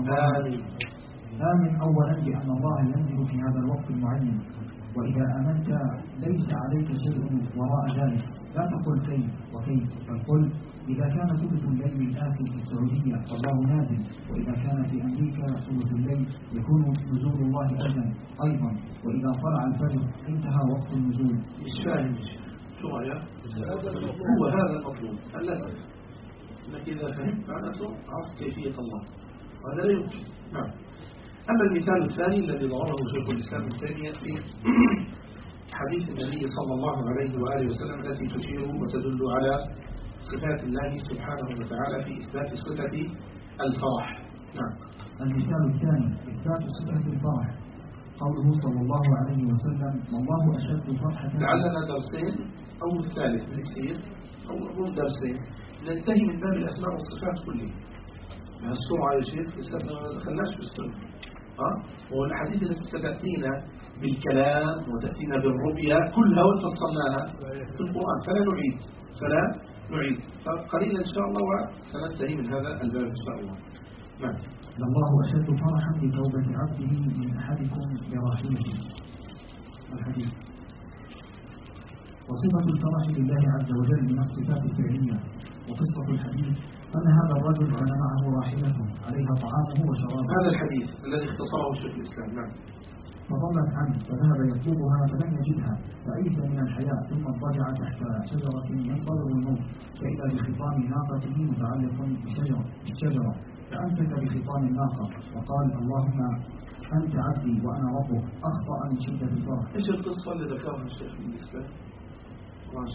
الله ينزل في هذا الوقت المعين، وإذا آمنت ليس عليك شيء وراء ذلك، لا تقل كيف وكيف، بل قل إذا كان ثلث الليل الآخر في السعودية فالله نازل، وإذا كان في أمريكا ثلث الليل يكون نزول الله أيضا، وإذا طلع الفجر انتهى وقت النزول. مش فاهم شو رأيك؟ هو هذا المطلوب اللذة، أنك إذا فهمت معناته عرفت كيفية الله، وهذا لا يمكن. نعم. أما المثال الثاني الذي ضربه شيخ الإسلام ابن تيمية في حديث النبي صلى الله عليه وآله وسلم التي تشير وتدل على صفات الله سبحانه وتعالى في إثبات صفة الفرح. نعم. المثال الثاني إثبات صفة الفرح، قوله صلى الله عليه وسلم والله أشد فرحة. لعلنا درسين أو الثالث بنكسير أو درسين ننتهي من باب الأسماء والصفات كلها. السرعة يا شيخ ما دخلناش في السنة. والحديث التي ستأتينا بالكلام وتأتينا بالرؤيا كلها وفصلناها في القرآن فلا نعيد فقليلا إن شاء الله وسننتهي من هذا الباب إن شاء الله. نعم. لله أشد فرحا بتوبة عبده من أحدكم برحمته. الحديث. وصفة الفرح لله عز وجل من الصفات الفعلية. وقصة الحديث أن هذا الرجل كان معه راحلته عليها طعامه وشرابه. هذا الحديث الذي اختصره شيخ الإسلام. نعم. فضلت عنه فذهب يطلبها فلم يجدها فأيس من الحياة ثم اضطجع تحت شجرة ينتظر الموت فإذا بخطام ناقته متعلق بالشجرة فأمسك بخطام الناقة وقال اللهم أنت عبدي وأنا ربك أخطأ من شدة الفرح. إيش القصة اللي ذكرها الشيخ الإسلام؟ ماشي.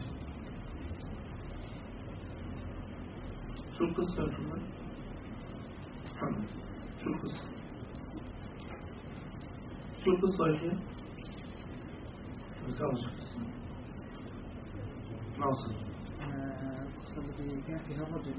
شو القصة يا محمد؟ شو القصة؟ شو القصة يا شيخ؟ ناصر. القصة التي كان فيها الرجل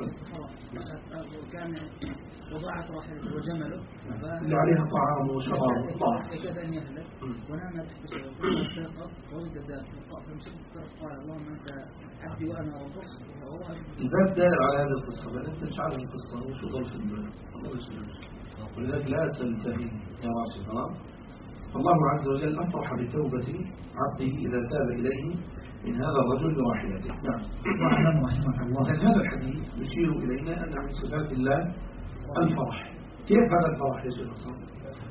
وكان وضعت راحلته وجمله اللي عليها طعام وشراب يكاد أن يهلك ونام تحت شجرة ووجد القاء فمسك قال اللهم أنت عبدي وأنا ربك. الباب داير على هذه القصة بل أنت مش عارف القصة وشو ضل في الباب ولذلك لا تنتهي يا راشد. تمام. الله عز وجل أفرح بتوبة عبده إذا تاب إليه من هذا الرجل لراحلته. نعم. واعلم رحمك الله لكن هذا الحديث يشير إلينا أن من صفات الله الفرح. كيف هذا الفرح يا شيخ الإسلام؟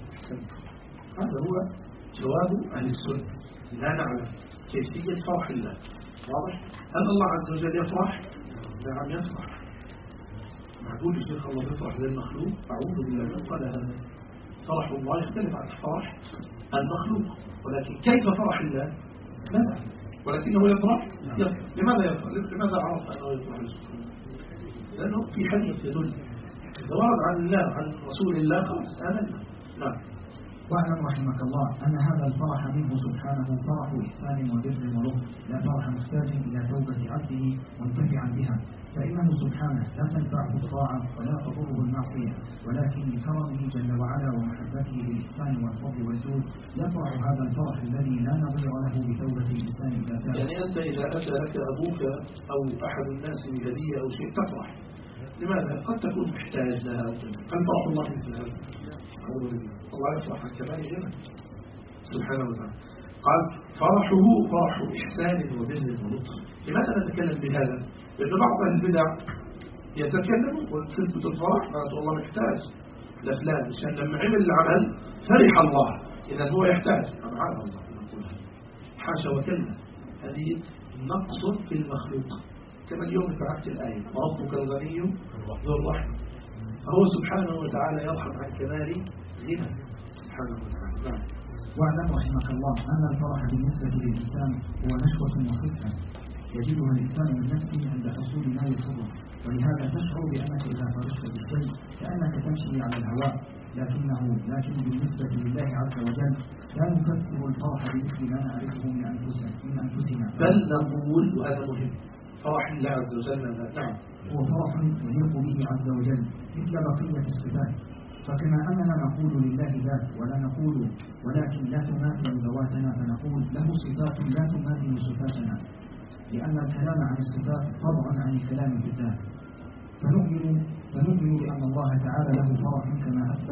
هذا هو جواب أهل السنة. لا نعلم كيفية فرح الله. واضح؟ هل الله عز وجل يفرح؟ نعم يفرح. معقول يا شيخ الله يفرح للمخلوق؟ أعوذ بالله من قال هذا. فرح الله يختلف عن فرح المخلوق، ولكن كيف فرح الله؟ لا نعلم، ولكنه يفرح. لماذا يفرح؟ لماذا عرف أنه يفرح؟ لأنه في حديث يدل إذا ورد عن الله عن رسول الله خلاص آمنا. نعم. واعلم رحمك الله أن هذا الفرح منه سبحانه فرح إحسان وبر ولطف، لا فرح محتاج إلى توبة عبده منتفعا بها، فإنه سبحانه لا تنفعه الطاعة ولا تضره المعصية، ولكن بكرمه جل وعلا ومحبته للإحسان والفضل والجود يفرح هذا الفرح الذي لا نظير له بتوبة الإنسان إذا تاب. يعني أنت إذا أتى لك أبوك أو أحد الناس بهدية أو شيء تفرح. لماذا؟ قد تكون محتاج لها. هل فرح الله مثل هذا؟ الله يفرح كمان جمع سبحانه وتعالى. قال فرحه فرح إحسان وبر ولطف. لماذا نتكلم بهذا؟ لأن بعض البدع يتكلم وتثبت الفرح معناته الله محتاج لفلان مشان لما عمل العمل فرح الله إذا هو يحتاج. معاذ الله نقول حاشا وكلا، هذه نقص في المخلوق. كما اليوم اتبعت الآية وربك الغني ذو الرحمة، فهو سبحانه وتعالى يرحم عن كمال غنى سبحانه وتعالى. نعم. واعلم رحمك الله أن الفرح بالنسبة للإنسان هو نشوة وخفة يجدها الإنسان من نفسه عند حصول ما يسره، ولهذا تشعر بأنك إذا فرشت بالشيء كأنك تمشي على الهواء، لكن بالنسبة لله عز وجل لا نفسر الفرح بمثل ما نعرفه من أنفسنا بل نقول، وهذا مهم، فرح الله عز وجل نعم هو فرح يليق به عز وجل مثل بقية الصفات. فكما أننا نقول لله ذات ولا نقول ولكن لا تماثل ذواتنا، فنقول له صفات لا تماثل صفاتنا، لأن الكلام عن الصفات طبعا عن الكلام في الذات. فنؤمن بأن الله تعالى له فرح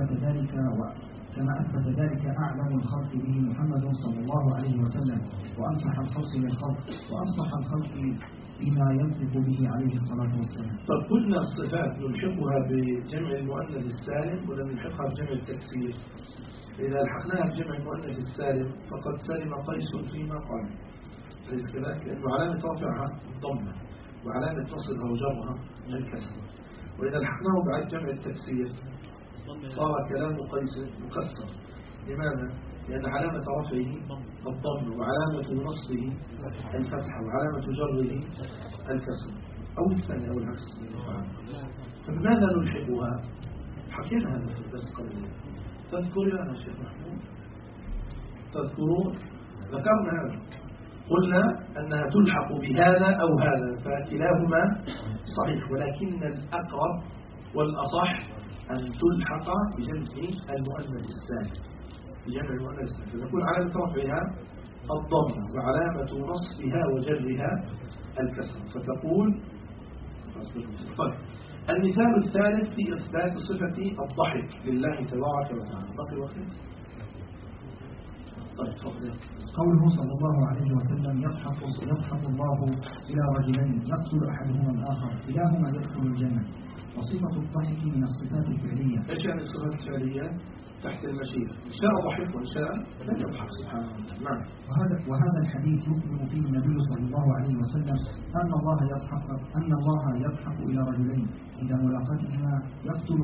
كما أثبت ذلك أعلم الخلق به محمد صلى الله عليه وسلم، وأنصح الخلق للخلق، وأنصح الخلق بما ينطق به عليه الصلاة والسلام. طب قلنا الصفات نلحقها بجمع المؤنث السالم ولا نلحقها بجمع التكسير؟ إذا الحقناها بجمع المؤنث السالم فقد سلم قيس فيما قال، ليس كذلك؟ لأنه علامة رفعها الضمة وعلامة نصبها وجرها الكسر. وإذا الحقناه بعد جمع التكسير صار كلام قيس مكسر. لماذا؟ لأن علامة رفعه الضم وعلامة نصبه الفتحة وعلامة جره الكسر، أو الثاني أو العكس. فبماذا نلحقها؟ حكينا هذا في الدرس قبل. تذكر يا شيخ محمود؟ تذكرون؟ ذكرنا هذا، قلنا أنها تلحق بهذا أو هذا، فكلاهما صحيح، ولكن الأقرب والأصح أن تلحق بجمع المؤنث السالم، بجمع المؤنث السالم، فتكون علامة رفعها الضمة وعلامة نصبها وجرها الكسر. فتقول طيب. المثال الثالث في إثبات صفة الضحك لله تبارك وتعالى. بقي وقت؟ طيب تفضل. قوله صلى الله عليه وسلم يضحك الله إلى رجلين يقتل أحدهما الآخر كلاهما يدخل الجنة. وصفة الضحك من الصفات الفعلية. ايش يعني الصفات الفعلية؟ تحت المشيئة، إن شاء ضحك وإن شاء لم يضحك سبحانه وتعالى. نعم. وهذا الحديث يخبر فيه النبي صلى الله عليه وسلم أن الله يضحك إلى رجلين عند ملاقاتهما يقتل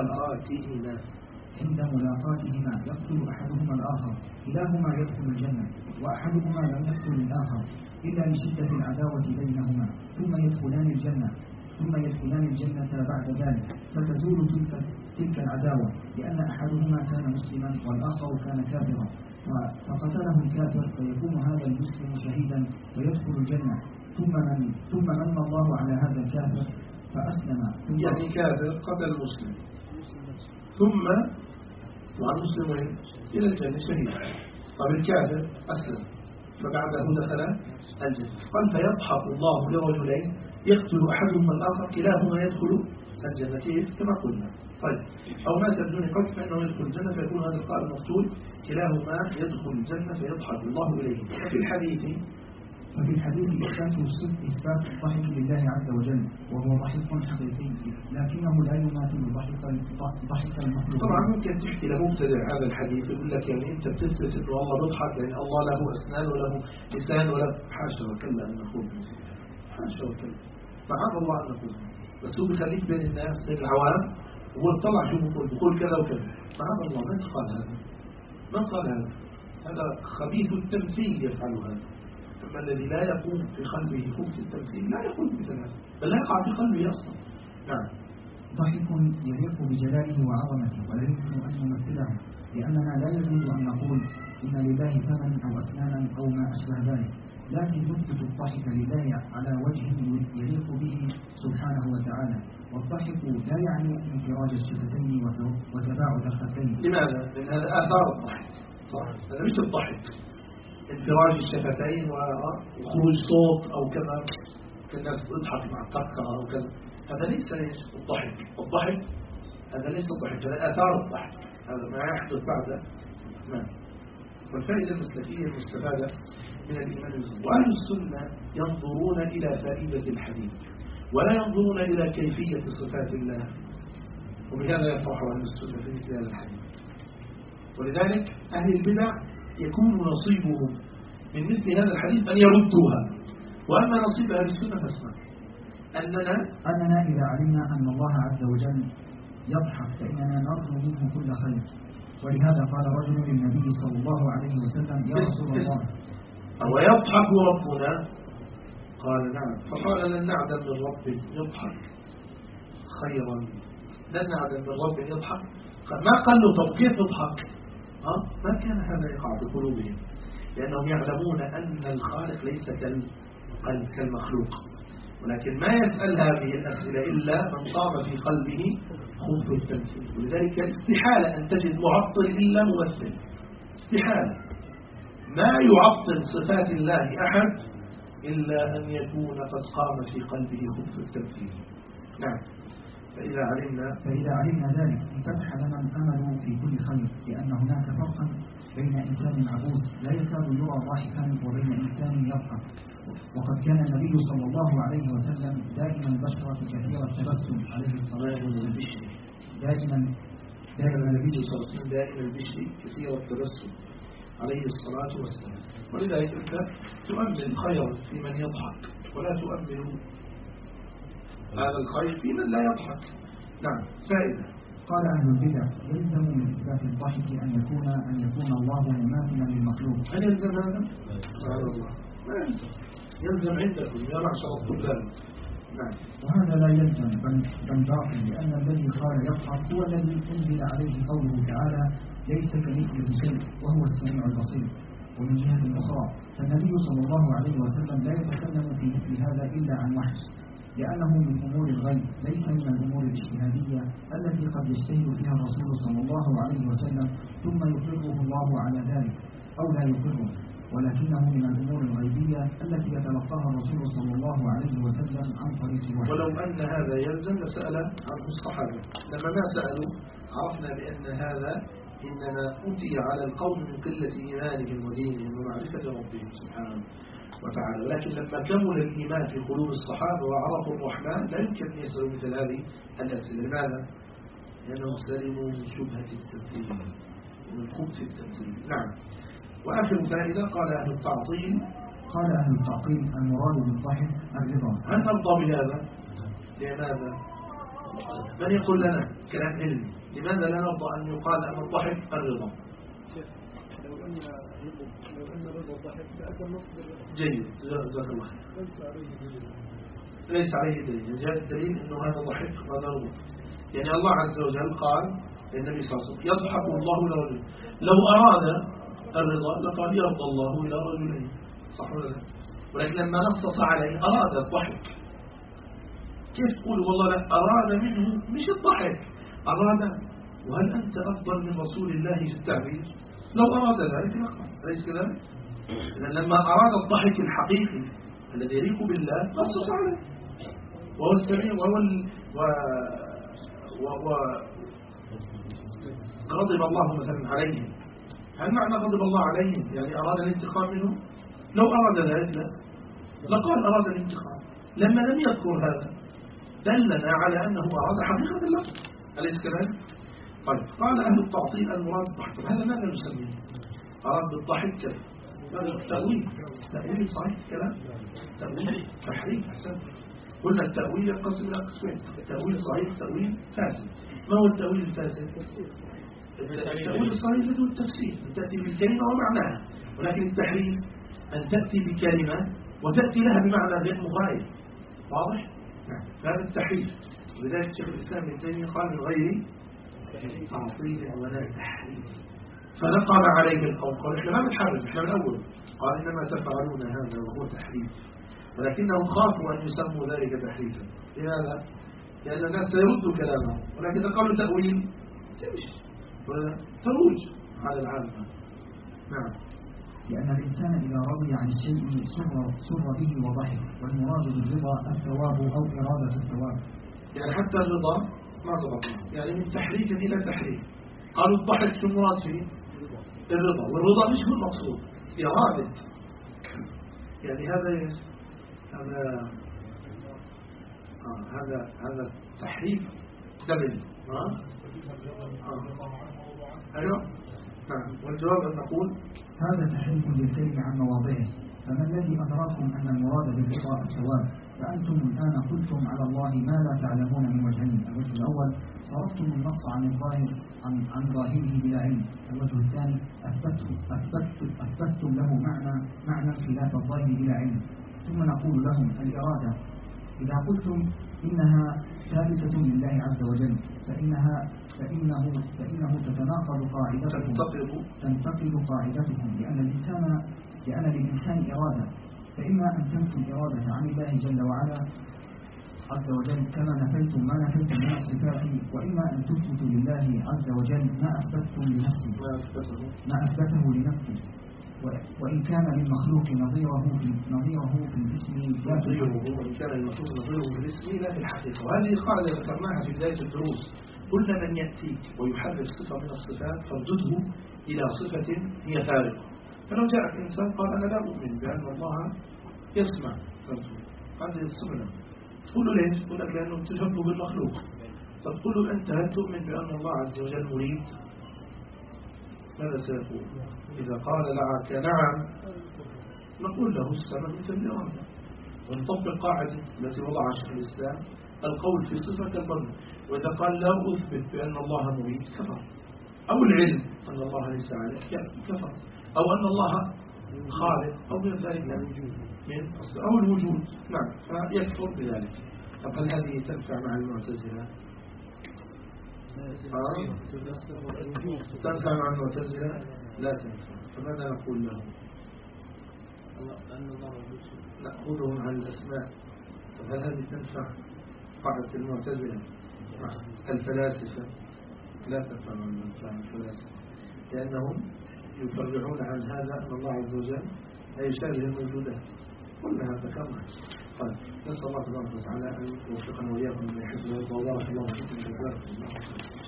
أحدهما الآخر كلاهما يدخل الجنة، وأحدهما لم يدخل الآخر إلا لشدة العداوة بينهما، ثم يدخلان الجنة بعد ذلك، فتزول تلك العداوة، لأن أحدهما كان مسلما والآخر كان كافرا، فقتله الكافر فيكون هذا المسلم شهيدا ويدخل الجنة، ثم من الله على هذا الكافر فأسلم. يعني كافر قتل مسلم ثم وعن مسلمين إلى الجنة شهيدا. طب الكافر أسلم فبعده دخل الجنة. قال فيضحك الله لرجلين يقتل أحدهما الآخر كلاهما يدخل الجنة، كيف؟ كما قلنا. طيب، أو مات بدون قتل فإنه يدخل الجنة، فيكون هذا القائل المقتول كلاهما يدخل الجنة فيضحك الله إليه. في الحديث إثبات الضحك لله عز وجل، وهو ضحك حقيقي لكنه لا يماثل ضحك المخلوق. طبعا ممكن تحكي لمبتدع هذا الحديث يقول لك يعني أنت بتثبت إنه الله بيضحك لأن الله له أسنان وله لسان ولا حاشا وكلا أن نقول حاشا وكلا، معاذ الله أن نقول، بس هو بيخليك بين الناس بين العوام هو طلع شو بقول كذا وكذا. معاذ الله من قال هذا؟ من قال هذا؟ هذا خبيث التمثيل يفعل هذا. أما الذي لا يقوم في قلبه خبث التمثيل لا يقول مثل هذا، بل لا يقع في قلبه أصلا. نعم. ضحك يليق بجلاله وعظمته ولا يمكن أن نمثله، لأننا لا يجوز أن نقول إن لله فما أو أسنانا أو ما أشبه ذلك، لكن نثبت الضحك لله على وجه يليق به سبحانه وتعالى. والضحك لا يعني انفراج الشفتين وتباعد الخدين. لماذا؟ لأن هذا آثار الضحك، هذا مش الضحك انفراج الشفتين وخروج صوت أو كذا كالناس تضحك مع التذكرة أو كذا، هذا ليس الضحك. الضحك هذا ليس الضحك، هذا آثار الضحك، هذا ما يحدث بعد ما. والفائدة المسلكية المستفادة من الإيمان بالله، وأهل السنة ينظرون إلى فائدة الحديث ولا ينظرون إلى كيفية صفات الله، وبهذا يفرح أهل السنة في مثل هذا الحديث. ولذلك أهل البدع يكون نصيبهم من مثل هذا الحديث أن يردوها. وأما نصيب أهل السنة فاسمع أننا إذا علمنا أن الله عز وجل يضحك فإننا نرجو منه كل خير. ولهذا قال رجل للنبي صلى الله عليه وسلم يا رسول الله ويضحك ربنا؟ قال نعم. فقال لن نعدم من رب يضحك خيرا، لن نعدم من رب يضحك ما قال له طب كيف تضحك؟ ما كان هذا يقع في قلوبهم، لأنهم يعلمون أن الخالق ليس كالمخلوق. ولكن ما يسأل هذه الأسئلة إلا من طاب في قلبه خوف التمثيل. ولذلك استحالة أن تجد معطل إلا ممثل، استحالة. ما يعطل صفات الله أحد إلا أن يكون قد قام في قلبه خوف التمثيل. نعم. فإذا علمنا ذلك انفتح لنا الأمل في كل خير، لأن هناك فرقا بين إنسان عبود لا يكاد يرى ضاحكا وبين إنسان يضحك. وقد كان النبي صلى الله عليه وسلم دائما البشرة كثير التبسم عليه الصلاة والسلام. دائما النبي صلى الله عليه وسلم دائما البشر كثير التبسم عليه الصلاة والسلام. ولذلك أنت تؤمن خيرا في من يضحك، ولا تؤمن هذا الخير في من لا يضحك. نعم. فائدة. قال أهل البدع يلزم من إثبات الضحك أن يكون الله مماثلا للمخلوق. هل يلزم هذا؟ سبحان الله. يلزم عندكم يا معشر الطلاب. نعم. وهذا لا يلزم بل باطل، لأن الذي قال يضحك هو الذي أنزل عليه قوله تعالى ليس كمثله شيء وهو السميع البصير. ومن جهة أخرى فالنبي صلى الله عليه وسلم لا يتكلم في مثل هذا إلا عن وحي، لأنه من أمور الغيب ليس من الأمور الاجتهادية التي قد يجتهد فيها الرسول صلى الله عليه وسلم ثم يقره الله على ذلك أو لا يقره، ولكنه من الأمور الغيبية التي يتلقاها الرسول صلى الله عليه وسلم عن طريق الوحي. ولو أن هذا يلزم لسأل عنه الصحابة، لما ما سألوا عرفنا بأن هذا إنما أتي على القوم من قلة إيمانهم ودينهم ومعرفة ربهم سبحانه وتعالى. ولكن لما كمل الإيمان في قلوب الصحابة وعرفوا الرحمن لا يمكن أن يسألوا مثل هذه الأسئلة. لماذا؟ لأنهم سلموا من شبهة التمثيل ومن خبث التمثيل. نعم. وآخر فائدة قال أهل التعطيل المراد بالضحك الرضا. هل نرضى بهذا؟ لماذا؟ من يقول لنا كلام علمي لماذا لا نرضى أن يقال أن الضحك الرضا؟ لو أن رضا الضحك لأكل نصب جيد. جزاك الله خير. ليس عليه دليل. جاء الدليل أنه هذا ضحك وهذا رضا. يعني الله عز وجل قال للنبي صلى الله عليه وسلم يضحك الله إلى رجل. لو أراد الرضا لقال يرضى الله إلى رجلين، صح ولا لا؟ ولكن لما نصص عليه أراد الضحك. كيف تقول والله لا أراد منه مش الضحك أراد؟ وهل أنت أفضل من رسول الله في التعبير؟ لو أراد ذلك لقال، أليس كذلك؟ لما أراد الضحك الحقيقي الذي يليق بالله نصص عليه، وهو السميع غضب الله مثلا عليهم. هل معنى غضب الله عليهم يعني أراد الانتقام منهم؟ لو أراد ذلك لقال أراد الانتقام. لما لم يذكر هذا دلنا على أنه أراد حقيقة اللفظ، أليس كذلك؟ طيب. قال أهل التعطيل المراد الضحك. هذا ماذا نسميه؟ أراد بالضحك كيف؟ تأويل صحيح الكلام؟ تأويل تحريف. أحسن. قلنا التأويل ينقسم إلى قسمين، تأويل صحيح تأويل فاسد. ما هو التأويل الفاسد؟ التأويل الصحيح له التفسير، أن تأتي بالكلمة ومعناها. ولكن التحريف أن تأتي بكلمة وتأتي لها بمعنى غير مغاير. واضح؟ نعم. هذا التحريف. ولذلك شيخ الإسلام ابن تيمية قال من غير تعطيل ولا تحريف. فنقم عليه القوم قال احنا ما بنحرف، احنا من أول. قال إنما تفعلون هذا وهو تحريف، ولكنهم خافوا أن يسموا ذلك تحريفا. لماذا؟ لأن الناس سيردوا كلامهم، ولكن إذا قالوا تأويل تمشي ولا تروج على العالم. نعم. لأن الإنسان إذا رضي عن الشيء سر به وضحك، والمراد بالرضا الثواب أو إرادة الثواب. يعني حتى الرضا ما ضبطنا، يعني من تحريف إلى تحريف. قالوا الضحك شو المراد فيه؟ الرضا، والرضا مش هو المقصود، إرادة. يعني هذا تحريف دبل. أيوه. نعم. والجواب أن نقول هذا تحريف للكلم عن مواضعه. فما الذي أدراكم أن المراد بالرضا الثواب؟ فأنتم الآن قلتم على الله ما لا تعلمون من وجهين. الوجه الأول صرفتم النص عن الظاهر عن ظاهره بلا علم. الوجه الثاني أثبتتم له معنى خلاف الظاهر بلا علم. ثم نقول لهم الإرادة إذا قلتم إنها ثابتة لله عز وجل فإنها فإنه تتناقض قاعدتهم لأن للإنسان إرادة، فإما أن تنفي الإرادة عن الله جل وعلا عز وجل كما نفيتم ما نفيتم من الصفات، وإما أن تثبتوا لله عز وجل ما أثبته لنفسه، وإن كان للمخلوق نظيره في الاسم وإن كان للمخلوق نظيره في الاسم لا في الحقيقة. وهذه قاعدة ذكرناها في بداية الدروس، قلنا من يأتي ويحرف صفة من الصفات فردده إلى صفة هي فارقة. فلو جاءك إنسان قال أنا لا أؤمن بأن الله يسمع، هذه الصفة تقول له ليش؟ تقول لك لأنه تشبه بالمخلوق. فتقول له أنت هل تؤمن بأن الله عز وجل مريد؟ ماذا سيقول؟ إذا قال لك نعم نقول له السمع مثل الإرادة، ونطبق قاعدة التي وضعها شيخ الإسلام القول في صفة الظن. وإذا قال لا أثبت بأن الله مريد كفر، أو العلم أن الله ليس عليه كفر، أو أن الله خالق أو غير ذلك من أو الوجود، نعم فيكفر بذلك. طب هل هذه تنفع مع المعتزلة؟ تنفع مع المعتزلة؟ لا تنفع. فماذا نقول لهم؟ نأخذهم عن الأسماء. طب هل هذه تنفع قاعدة المعتزلة مع الفلاسفة؟ لا تنفع مع الفلاسفة، لأنهم يفرعون عن هذا أن الله عز وجل لا يشابه الموجودات. قلنا هذا كما قال. نسأل الله تبارك وتعالى أن يوفقنا وإياكم من يحب ويرضى. وبارك الله فيكم.